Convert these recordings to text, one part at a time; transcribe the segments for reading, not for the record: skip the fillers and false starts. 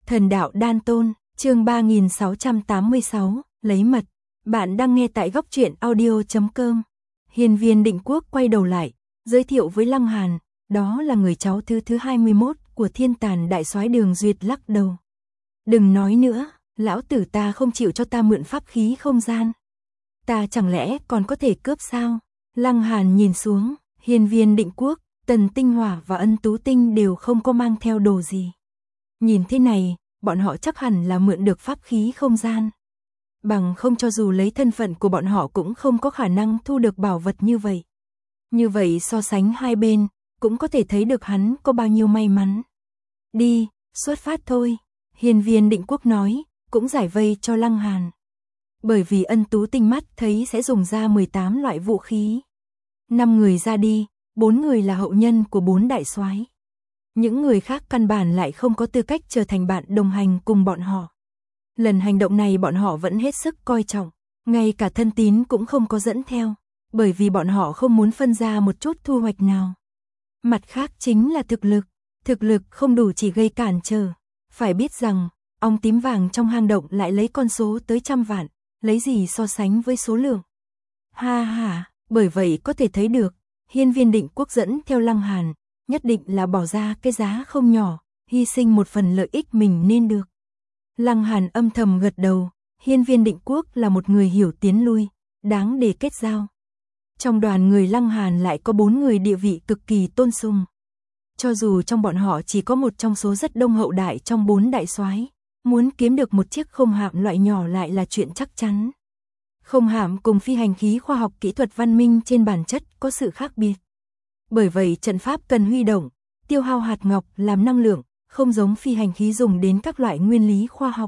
Thần đạo đan tôn, chương 3686, lấy mật. Bạn đang nghe tại góc truyện audio.com. Hiên Viên Định Quốc quay đầu lại, giới thiệu với Lăng Hàn, đó là người cháu thứ 21 của Thiên Tàn đại soái Đường Duyệt lắc đầu. Đừng nói nữa, lão tử ta không chịu cho ta mượn pháp khí không gian. Ta chẳng lẽ còn có thể cướp sao? Lăng Hàn nhìn xuống, Hiên Viên Định Quốc, Tần Tinh Hỏa và Ân Tú Tinh đều không có mang theo đồ gì. Nhìn thế này, bọn họ chắc hẳn là mượn được pháp khí không gian. Bằng không cho dù lấy thân phận của bọn họ cũng không có khả năng thu được bảo vật như vậy. Như vậy so sánh hai bên, cũng có thể thấy được hắn có bao nhiêu may mắn. Đi, xuất phát thôi, Hiên Viên Định Quốc nói, cũng giải vây cho Lăng Hàn. Bởi vì Ân Tú Tinh mắt thấy sẽ dùng ra 18 loại vũ khí. 5 người ra đi, 4 người là hậu nhân của 4 đại soái. Những người khác căn bản lại không có tư cách trở thành bạn đồng hành cùng bọn họ. Lần hành động này bọn họ vẫn hết sức coi trọng, ngay cả thân tín cũng không có dẫn theo, bởi vì bọn họ không muốn phân ra một chút thu hoạch nào. Mặt khác chính là thực lực không đủ chỉ gây cản trở. Phải biết rằng, ong tím vàng trong hang động lại lấy con số tới 100 vạn, lấy gì so sánh với số lượng. Ha ha, bởi vậy có thể thấy được, Hiên Viên Định Quốc dẫn theo Lăng Hàn, nhất định là bỏ ra cái giá không nhỏ, hy sinh một phần lợi ích mình nên được. Lăng Hàn âm thầm gật đầu, Hiên Viên Định Quốc là một người hiểu tiến lui, đáng để kết giao. Trong đoàn người Lăng Hàn lại có 4 người địa vị cực kỳ tôn sùng. Cho dù trong bọn họ chỉ có một trong số rất đông hậu đại trong 4 đại soái, muốn kiếm được một chiếc không hạm loại nhỏ lại là chuyện chắc chắn. Không hạm cùng phi hành khí khoa học kỹ thuật văn minh trên bản chất có sự khác biệt. Bởi vậy trận pháp cần huy động, tiêu hao hạt ngọc làm năng lượng, không giống phi hành khí dùng đến các loại nguyên lý khoa học.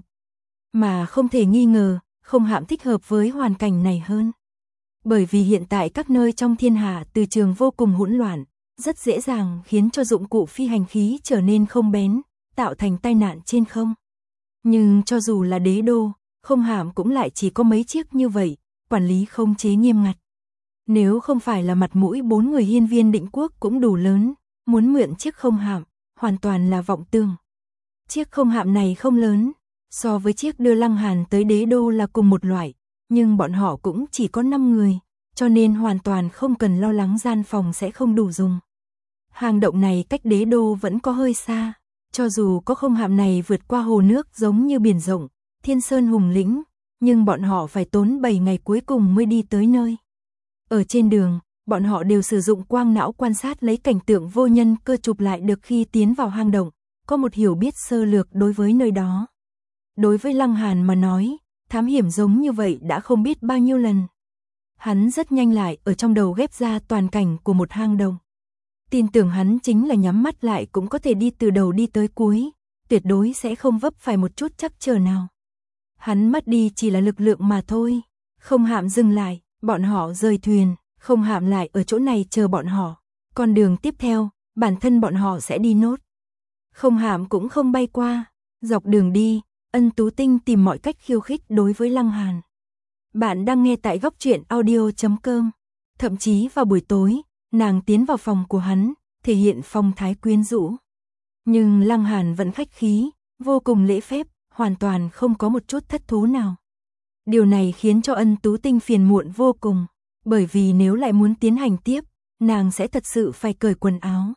Mà không thể nghi ngờ, không hạm thích hợp với hoàn cảnh này hơn. Bởi vì hiện tại các nơi trong thiên hạ từ trường vô cùng hỗn loạn, rất dễ dàng khiến cho dụng cụ phi hành khí trở nên không bén, tạo thành tai nạn trên không. Nhưng cho dù là đế đô, không hạm cũng lại chỉ có mấy chiếc như vậy, quản lý không chế nghiêm ngặt. Nếu không phải là mặt mũi 4 người Hiên Viên Định Quốc cũng đủ lớn, muốn mượn chiếc không hạm, hoàn toàn là vọng tưởng. Chiếc không hạm này không lớn, so với chiếc đưa Lăng Hàn tới đế đô là cùng một loại, nhưng bọn họ cũng chỉ có 5 người, cho nên hoàn toàn không cần lo lắng gian phòng sẽ không đủ dùng. Hang động này cách đế đô vẫn có hơi xa, cho dù có không hạm này vượt qua hồ nước giống như biển rộng, thiên sơn hùng lĩnh, nhưng bọn họ phải tốn 7 ngày cuối cùng mới đi tới nơi. Ở trên đường, bọn họ đều sử dụng quang não quan sát lấy cảnh tượng vô nhân cơ chụp lại được khi tiến vào hang động, có một hiểu biết sơ lược đối với nơi đó. Đối với Lăng Hàn mà nói, thám hiểm giống như vậy đã không biết bao nhiêu lần. Hắn rất nhanh lại ở trong đầu ghép ra toàn cảnh của một hang động. Tin tưởng hắn chính là nhắm mắt lại cũng có thể đi từ đầu đi tới cuối, tuyệt đối sẽ không vấp phải một chút trắc trở nào. Hắn mất đi chỉ là lực lượng mà thôi. Không hạm dừng lại, bọn họ rời thuyền, không hạm lại ở chỗ này chờ bọn họ. Con đường tiếp theo, bản thân bọn họ sẽ đi nốt. Không hạm cũng không bay qua. Dọc đường đi, Ân Tú Tinh tìm mọi cách khiêu khích đối với Lăng Hàn. Bạn đang nghe tại góc truyện audio.com. Thậm chí vào buổi tối, nàng tiến vào phòng của hắn, thể hiện phong thái quyến rũ. Nhưng Lăng Hàn vẫn khách khí, vô cùng lễ phép, hoàn toàn không có một chút thất thố nào. Điều này khiến cho Ân Tú Tinh phiền muộn vô cùng, bởi vì nếu lại muốn tiến hành tiếp, nàng sẽ thật sự phải cởi quần áo.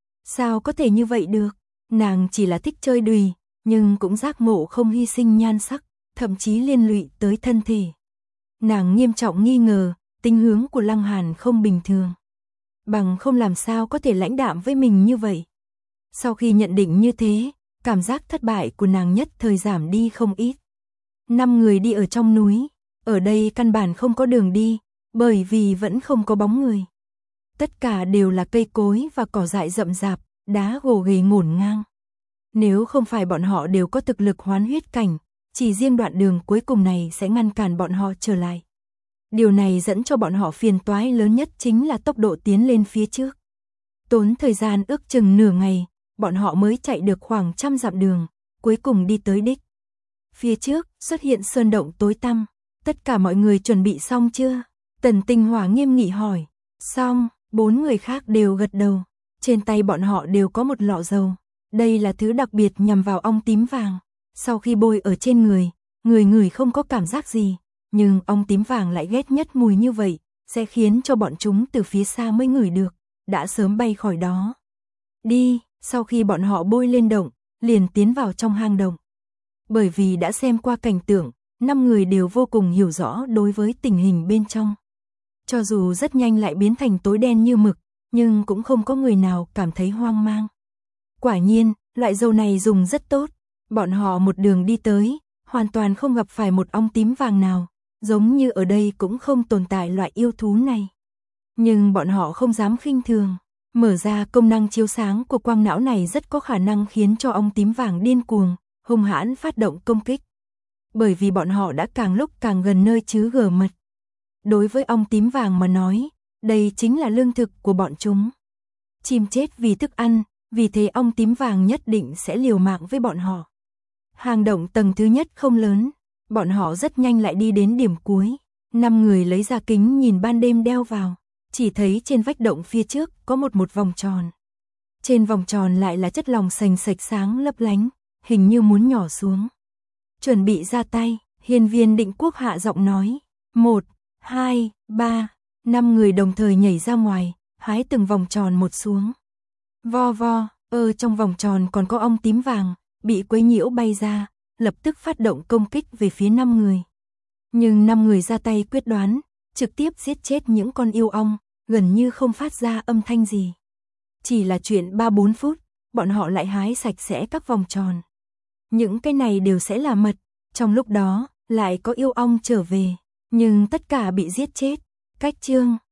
Sao có thể như vậy được? Nàng chỉ là thích chơi đùi, nhưng cũng giác ngộ không hy sinh nhan sắc, thậm chí liên lụy tới thân thể. Nàng nghiêm trọng nghi ngờ, tính hướng của Lăng Hàn không bình thường. Bằng không làm sao có thể lãnh đạm với mình như vậy. Sau khi nhận định như thế, cảm giác thất bại của nàng nhất thời giảm đi không ít. 5 người đi ở trong núi, ở đây căn bản không có đường đi, bởi vì vẫn không có bóng người. Tất cả đều là cây cối và cỏ dại rậm rạp, đá gồ ghề ngổn ngang. Nếu không phải bọn họ đều có thực lực hoán huyết cảnh, chỉ riêng đoạn đường cuối cùng này sẽ ngăn cản bọn họ trở lại. Điều này dẫn cho bọn họ phiền toái lớn nhất chính là tốc độ tiến lên phía trước. Tốn thời gian ước chừng nửa ngày, bọn họ mới chạy được khoảng 100 dặm đường, cuối cùng đi tới đích. Phía trước xuất hiện sơn động tối tăm, tất cả mọi người chuẩn bị xong chưa? Tần Tinh Hỏa nghiêm nghị hỏi. Xong, 4 người khác đều gật đầu. Trên tay bọn họ đều có một lọ dầu. Đây là thứ đặc biệt nhằm vào ong tím vàng, Sau khi bôi ở trên người, người không có cảm giác gì, nhưng ong tím vàng lại ghét nhất mùi như vậy, sẽ khiến cho bọn chúng từ phía xa mới ngửi được, đã sớm bay khỏi đó. Đi, sau khi bọn họ bôi lên động, liền tiến vào trong hang động. Bởi vì đã xem qua cảnh tượng, 5 người đều vô cùng hiểu rõ đối với tình hình bên trong. Cho dù rất nhanh lại biến thành tối đen như mực, nhưng cũng không có người nào cảm thấy hoang mang. Quả nhiên, loại dầu này dùng rất tốt, bọn họ một đường đi tới, hoàn toàn không gặp phải một ong tím vàng nào, giống như ở đây cũng không tồn tại loại yêu thú này. Nhưng bọn họ không dám khinh thường, mở ra công năng chiếu sáng của quang não này rất có khả năng khiến cho ong tím vàng điên cuồng, hung hãn phát động công kích. Bởi vì bọn họ đã càng lúc càng gần nơi chứa gờ mật. Đối với ong tím vàng mà nói, đây chính là lương thực của bọn chúng. Chim chết vì thức ăn, vì thế ong tím vàng nhất định sẽ liều mạng với bọn họ. Hang động tầng thứ nhất không lớn, bọn họ rất nhanh lại đi đến điểm cuối. 5 người lấy ra kính nhìn ban đêm đeo vào, chỉ thấy trên vách động phía trước có một vòng tròn. Trên vòng tròn lại là chất lỏng sành sạch sáng lấp lánh, hình như muốn nhỏ xuống. Chuẩn bị ra tay, Hiên Viên Định Quốc hạ giọng nói, 1, 2, 3, 5 người đồng thời nhảy ra ngoài, hái từng vòng tròn một xuống. Vo vo, trong vòng tròn còn có ong tím vàng, bị quấy nhiễu bay ra, lập tức phát động công kích về phía 5 người. Nhưng 5 người ra tay quyết đoán, trực tiếp giết chết những con yêu ong, gần như không phát ra âm thanh gì. Chỉ là chuyện 3-4 phút, bọn họ lại hái sạch sẽ các vòng tròn. Những cái này đều sẽ là mật, trong lúc đó, lại có yêu ong trở về, nhưng tất cả bị giết chết. Cách chương